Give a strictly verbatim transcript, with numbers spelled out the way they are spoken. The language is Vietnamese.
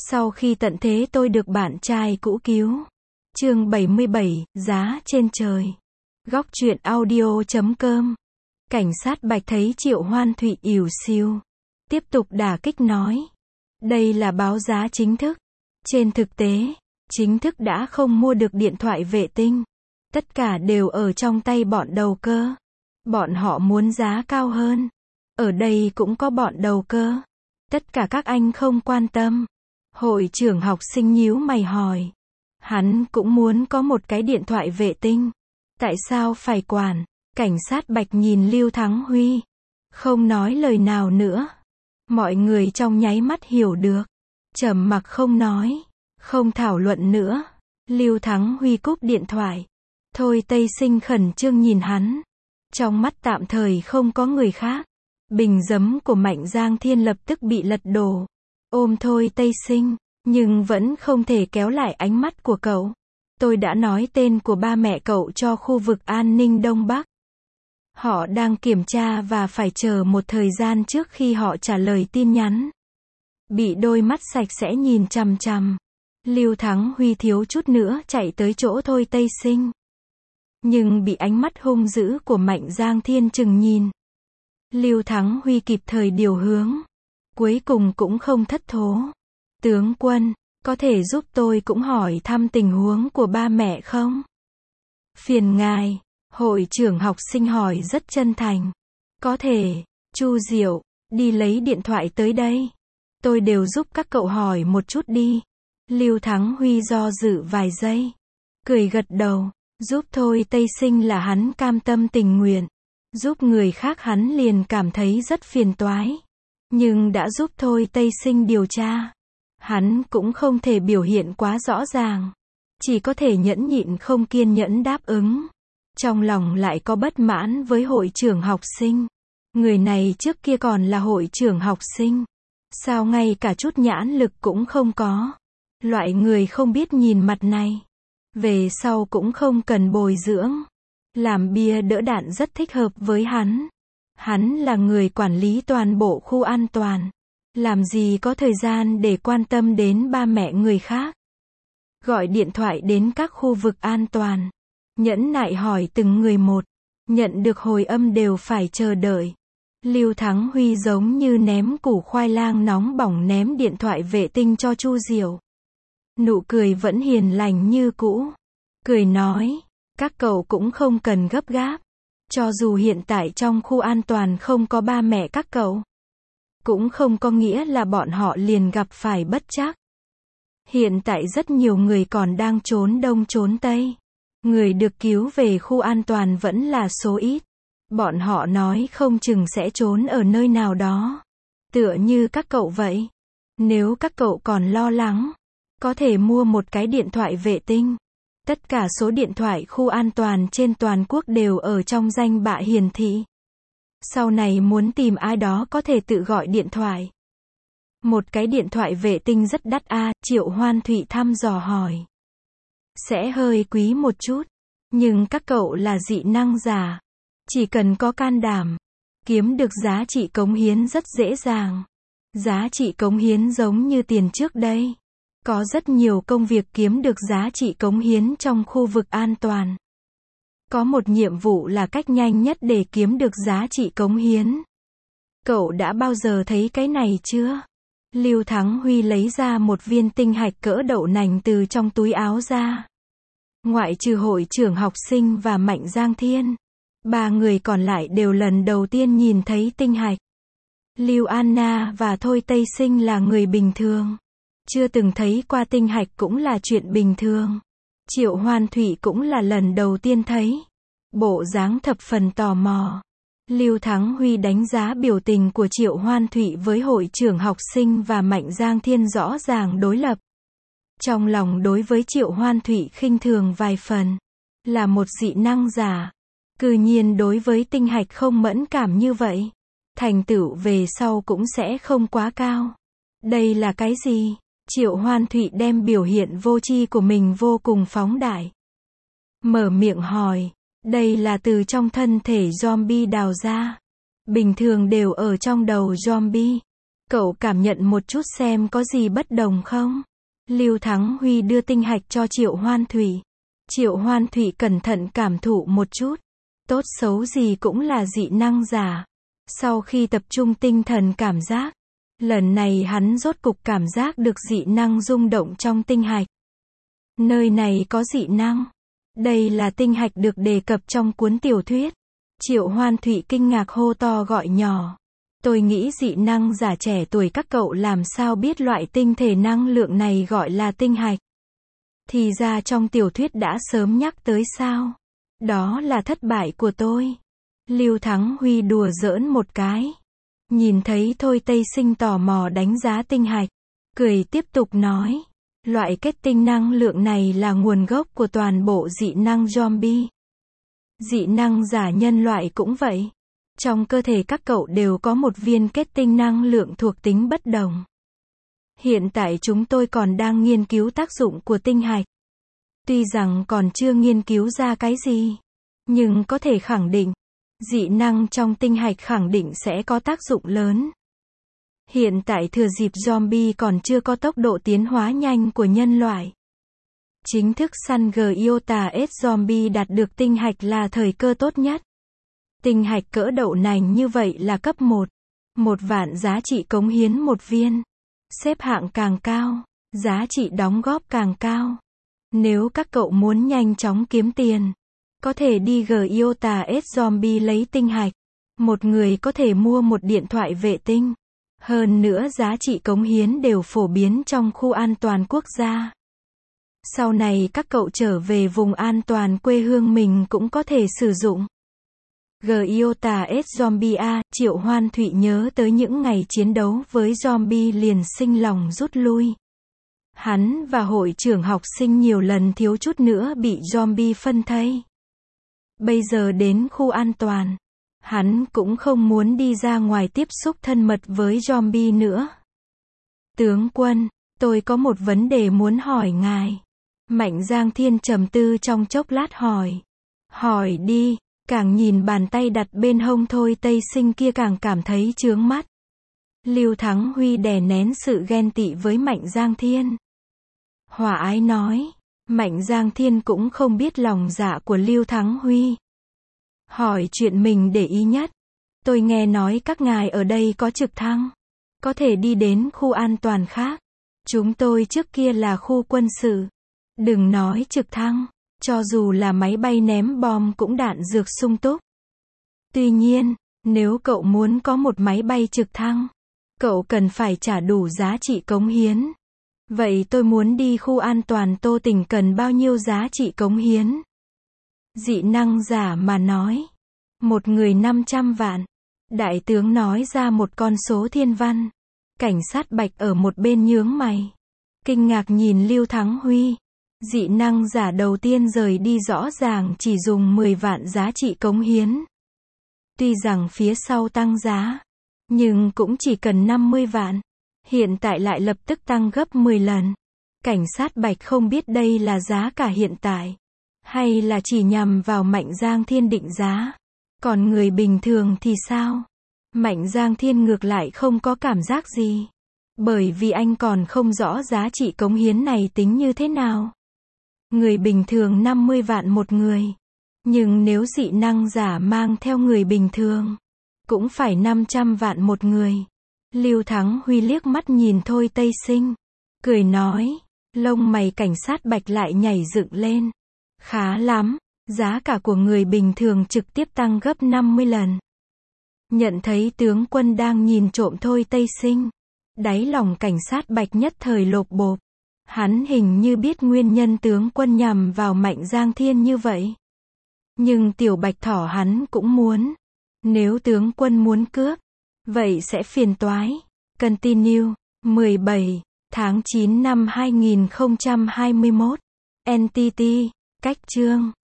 Sau khi tận thế tôi được bạn trai cũ cứu. Chương bảy mươi bảy, giá trên trời. Góc truyện audio chấm com. Cảnh sát Bạch thấy Triệu Hoan Thụy ỉu xìu. Tiếp tục đả kích nói. Đây là báo giá chính thức. Trên thực tế, chính thức đã không mua được điện thoại vệ tinh. Tất cả đều ở trong tay bọn đầu cơ. Bọn họ muốn giá cao hơn. Ở đây cũng có bọn đầu cơ. Tất cả các anh không quan tâm. Hội trưởng học sinh nhíu mày hỏi. Hắn cũng muốn có một cái điện thoại vệ tinh. Tại sao phải quản? Cảnh sát Bạch nhìn Lưu Thắng Huy. Không nói lời nào nữa. Mọi người trong nháy mắt hiểu được. Trầm mặc không nói. Không thảo luận nữa. Lưu Thắng Huy cúp điện thoại. Thôi Tây Sinh khẩn trương nhìn hắn. Trong mắt tạm thời không có người khác. Bình giấm của Mạnh Giang Thiên lập tức bị lật đổ. Ôm Thôi Tây Sinh, nhưng vẫn không thể kéo lại ánh mắt của cậu. Tôi đã nói tên của ba mẹ cậu cho khu vực an ninh Đông Bắc. Họ đang kiểm tra và phải chờ một thời gian trước khi họ trả lời tin nhắn. Bị đôi mắt sạch sẽ nhìn chằm chằm. Lưu Thắng Huy thiếu chút nữa chạy tới chỗ Thôi Tây Sinh. Nhưng bị ánh mắt hung dữ của Mạnh Giang Thiên chừng nhìn. Lưu Thắng Huy kịp thời điều hướng. Cuối cùng cũng không thất thố. Tướng quân, có thể giúp tôi cũng hỏi thăm tình huống của ba mẹ không? Phiền ngài, hội trưởng học sinh hỏi rất chân thành. Có thể, Chu Diệu, đi lấy điện thoại tới đây. Tôi đều giúp các cậu hỏi một chút đi. Lưu Thắng Huy do dự vài giây. Cười gật đầu, giúp Thôi Tây Sinh là hắn cam tâm tình nguyện. Giúp người khác hắn liền cảm thấy rất phiền toái. Nhưng đã giúp Thôi Tây Sinh điều tra. Hắn cũng không thể biểu hiện quá rõ ràng. Chỉ có thể nhẫn nhịn không kiên nhẫn đáp ứng. Trong lòng lại có bất mãn với hội trưởng học sinh. Người này trước kia còn là hội trưởng học sinh. Sao ngay cả chút nhãn lực cũng không có. Loại người không biết nhìn mặt này. Về sau cũng không cần bồi dưỡng. Làm bia đỡ đạn rất thích hợp với hắn. Hắn là người quản lý toàn bộ khu an toàn. Làm gì có thời gian để quan tâm đến ba mẹ người khác. Gọi điện thoại đến các khu vực an toàn. Nhẫn nại hỏi từng người một. Nhận được hồi âm đều phải chờ đợi. Lưu Thắng Huy giống như ném củ khoai lang nóng bỏng ném điện thoại vệ tinh cho Chu Diệu. Nụ cười vẫn hiền lành như cũ. Cười nói. Các cậu cũng không cần gấp gáp. Cho dù hiện tại trong khu an toàn không có ba mẹ các cậu. Cũng không có nghĩa là bọn họ liền gặp phải bất trắc. Hiện tại rất nhiều người còn đang trốn đông trốn tây. Người được cứu về khu an toàn vẫn là số ít. Bọn họ nói không chừng sẽ trốn ở nơi nào đó. Tựa như các cậu vậy. Nếu các cậu còn lo lắng, có thể mua một cái điện thoại vệ tinh. Tất cả số điện thoại khu an toàn trên toàn quốc đều ở trong danh bạ hiển thị. Sau này muốn tìm ai đó có thể tự gọi điện thoại. Một cái điện thoại vệ tinh rất đắt a, à, Triệu Hoan Thụy thăm dò hỏi. Sẽ hơi quý một chút. Nhưng các cậu là dị năng giả. Chỉ cần có can đảm. Kiếm được giá trị cống hiến rất dễ dàng. Giá trị cống hiến giống như tiền trước đây. Có rất nhiều công việc kiếm được giá trị cống hiến trong khu vực an toàn. Có một nhiệm vụ là cách nhanh nhất để kiếm được giá trị cống hiến. Cậu đã bao giờ thấy cái này chưa? Lưu Thắng Huy lấy ra một viên tinh hạch cỡ đậu nành từ trong túi áo ra. Ngoại trừ hội trưởng học sinh và Mạnh Giang Thiên. Ba người còn lại đều lần đầu tiên nhìn thấy tinh hạch. Lưu Anna và Thôi Tây Sinh là người bình thường. Chưa từng thấy qua tinh hạch cũng là chuyện bình thường. Triệu Hoan Thụy cũng là lần đầu tiên thấy. Bộ dáng thập phần tò mò. Lưu Thắng Huy đánh giá biểu tình của Triệu Hoan Thụy với hội trưởng học sinh và Mạnh Giang Thiên rõ ràng đối lập. Trong lòng đối với Triệu Hoan Thụy khinh thường vài phần. Là một dị năng giả. Cư nhiên đối với tinh hạch không mẫn cảm như vậy. Thành tựu về sau cũng sẽ không quá cao. Đây là cái gì? Triệu Hoan Thụy đem biểu hiện vô tri của mình vô cùng phóng đại. Mở miệng hỏi. Đây là từ trong thân thể zombie đào ra. Bình thường đều ở trong đầu zombie. Cậu cảm nhận một chút xem có gì bất đồng không? Lưu Thắng Huy đưa tinh hạch cho Triệu Hoan Thủy. Triệu Hoan Thủy cẩn thận cảm thụ một chút. Tốt xấu gì cũng là dị năng giả. Sau khi tập trung tinh thần cảm giác, lần này hắn rốt cục cảm giác được dị năng rung động trong tinh hạch. Nơi này có dị năng. Đây là tinh hạch được đề cập trong cuốn tiểu thuyết. Triệu Hoan Thụy kinh ngạc hô to gọi nhỏ. Tôi nghĩ dị năng giả trẻ tuổi các cậu làm sao biết loại tinh thể năng lượng này gọi là tinh hạch. Thì ra trong tiểu thuyết đã sớm nhắc tới sao. Đó là thất bại của tôi. Lưu Thắng Huy đùa giỡn một cái. Nhìn thấy Thôi Tây Sinh tò mò đánh giá tinh hạch. Cười tiếp tục nói. Loại kết tinh năng lượng này là nguồn gốc của toàn bộ dị năng zombie. Dị năng giả nhân loại cũng vậy. Trong cơ thể các cậu đều có một viên kết tinh năng lượng thuộc tính bất đồng. Hiện tại chúng tôi còn đang nghiên cứu tác dụng của tinh hạch. Tuy rằng còn chưa nghiên cứu ra cái gì, nhưng có thể khẳng định, dị năng trong tinh hạch khẳng định sẽ có tác dụng lớn. Hiện tại thừa dịp zombie còn chưa có tốc độ tiến hóa nhanh của nhân loại. Chính thức săn Giota S zombie đạt được tinh hạch là thời cơ tốt nhất. Tinh hạch cỡ đậu nành như vậy là cấp một. Một vạn giá trị cống hiến một viên. Xếp hạng càng cao, giá trị đóng góp càng cao. Nếu các cậu muốn nhanh chóng kiếm tiền, có thể đi Giota S zombie lấy tinh hạch. Một người có thể mua một điện thoại vệ tinh. Hơn nữa giá trị cống hiến đều phổ biến trong khu an toàn quốc gia. Sau này các cậu trở về vùng an toàn quê hương mình cũng có thể sử dụng. Giota S zombie A, Triệu Hoan Thụy nhớ tới những ngày chiến đấu với zombie liền sinh lòng rút lui. Hắn và hội trưởng học sinh nhiều lần thiếu chút nữa bị zombie phân thây. Bây giờ đến khu an toàn, hắn cũng không muốn đi ra ngoài tiếp xúc thân mật với zombie nữa. Tướng quân, tôi có một vấn đề muốn hỏi ngài. Mạnh Giang Thiên trầm tư trong chốc lát hỏi. Hỏi đi, càng nhìn bàn tay đặt bên hông Thôi Tây Sinh kia càng cảm thấy chướng mắt. Lưu Thắng Huy đè nén sự ghen tị với Mạnh Giang Thiên. Hòa ái nói, Mạnh Giang Thiên cũng không biết lòng dạ của Lưu Thắng Huy. Hỏi chuyện mình để ý nhất. Tôi nghe nói các ngài ở đây có trực thăng. Có thể đi đến khu an toàn khác. Chúng tôi trước kia là khu quân sự. Đừng nói trực thăng, cho dù là máy bay ném bom cũng đạn dược sung túc. Tuy nhiên, nếu cậu muốn có một máy bay trực thăng, cậu cần phải trả đủ giá trị cống hiến. Vậy tôi muốn đi khu an toàn Tô Tỉnh cần bao nhiêu giá trị cống hiến? Dị năng giả mà nói. Một người năm trăm vạn. Đại tướng nói ra một con số thiên văn. Cảnh sát Bạch ở một bên nhướng mày. Kinh ngạc nhìn Lưu Thắng Huy. Dị năng giả đầu tiên rời đi rõ ràng chỉ dùng mười vạn giá trị cống hiến. Tuy rằng phía sau tăng giá, nhưng cũng chỉ cần năm mươi vạn. Hiện tại lại lập tức tăng gấp mười lần. Cảnh sát Bạch không biết đây là giá cả hiện tại, hay là chỉ nhằm vào Mạnh Giang Thiên định giá. Còn người bình thường thì sao? Mạnh Giang Thiên ngược lại không có cảm giác gì. Bởi vì anh còn không rõ giá trị cống hiến này tính như thế nào. Người bình thường năm mươi vạn một người. Nhưng nếu dị năng giả mang theo người bình thường, cũng phải năm trăm vạn một người. Lưu Thắng Huy liếc mắt nhìn Thôi Tây Sinh. Cười nói, lông mày cảnh sát Bạch lại nhảy dựng lên. Khá lắm, giá cả của người bình thường trực tiếp tăng gấp năm mươi lần. Nhận thấy tướng quân đang nhìn trộm Thôi Tây Sinh. Đáy lòng cảnh sát Bạch nhất thời lột bột. Hắn hình như biết nguyên nhân tướng quân nhằm vào Mạnh Giang Thiên như vậy. Nhưng tiểu Bạch Thỏ hắn cũng muốn. Nếu tướng quân muốn cướp, vậy sẽ phiền toái. Continue. mười bảy tháng chín năm hai nghìn không trăm hai mươi mốt. en tê tê. Cách chương.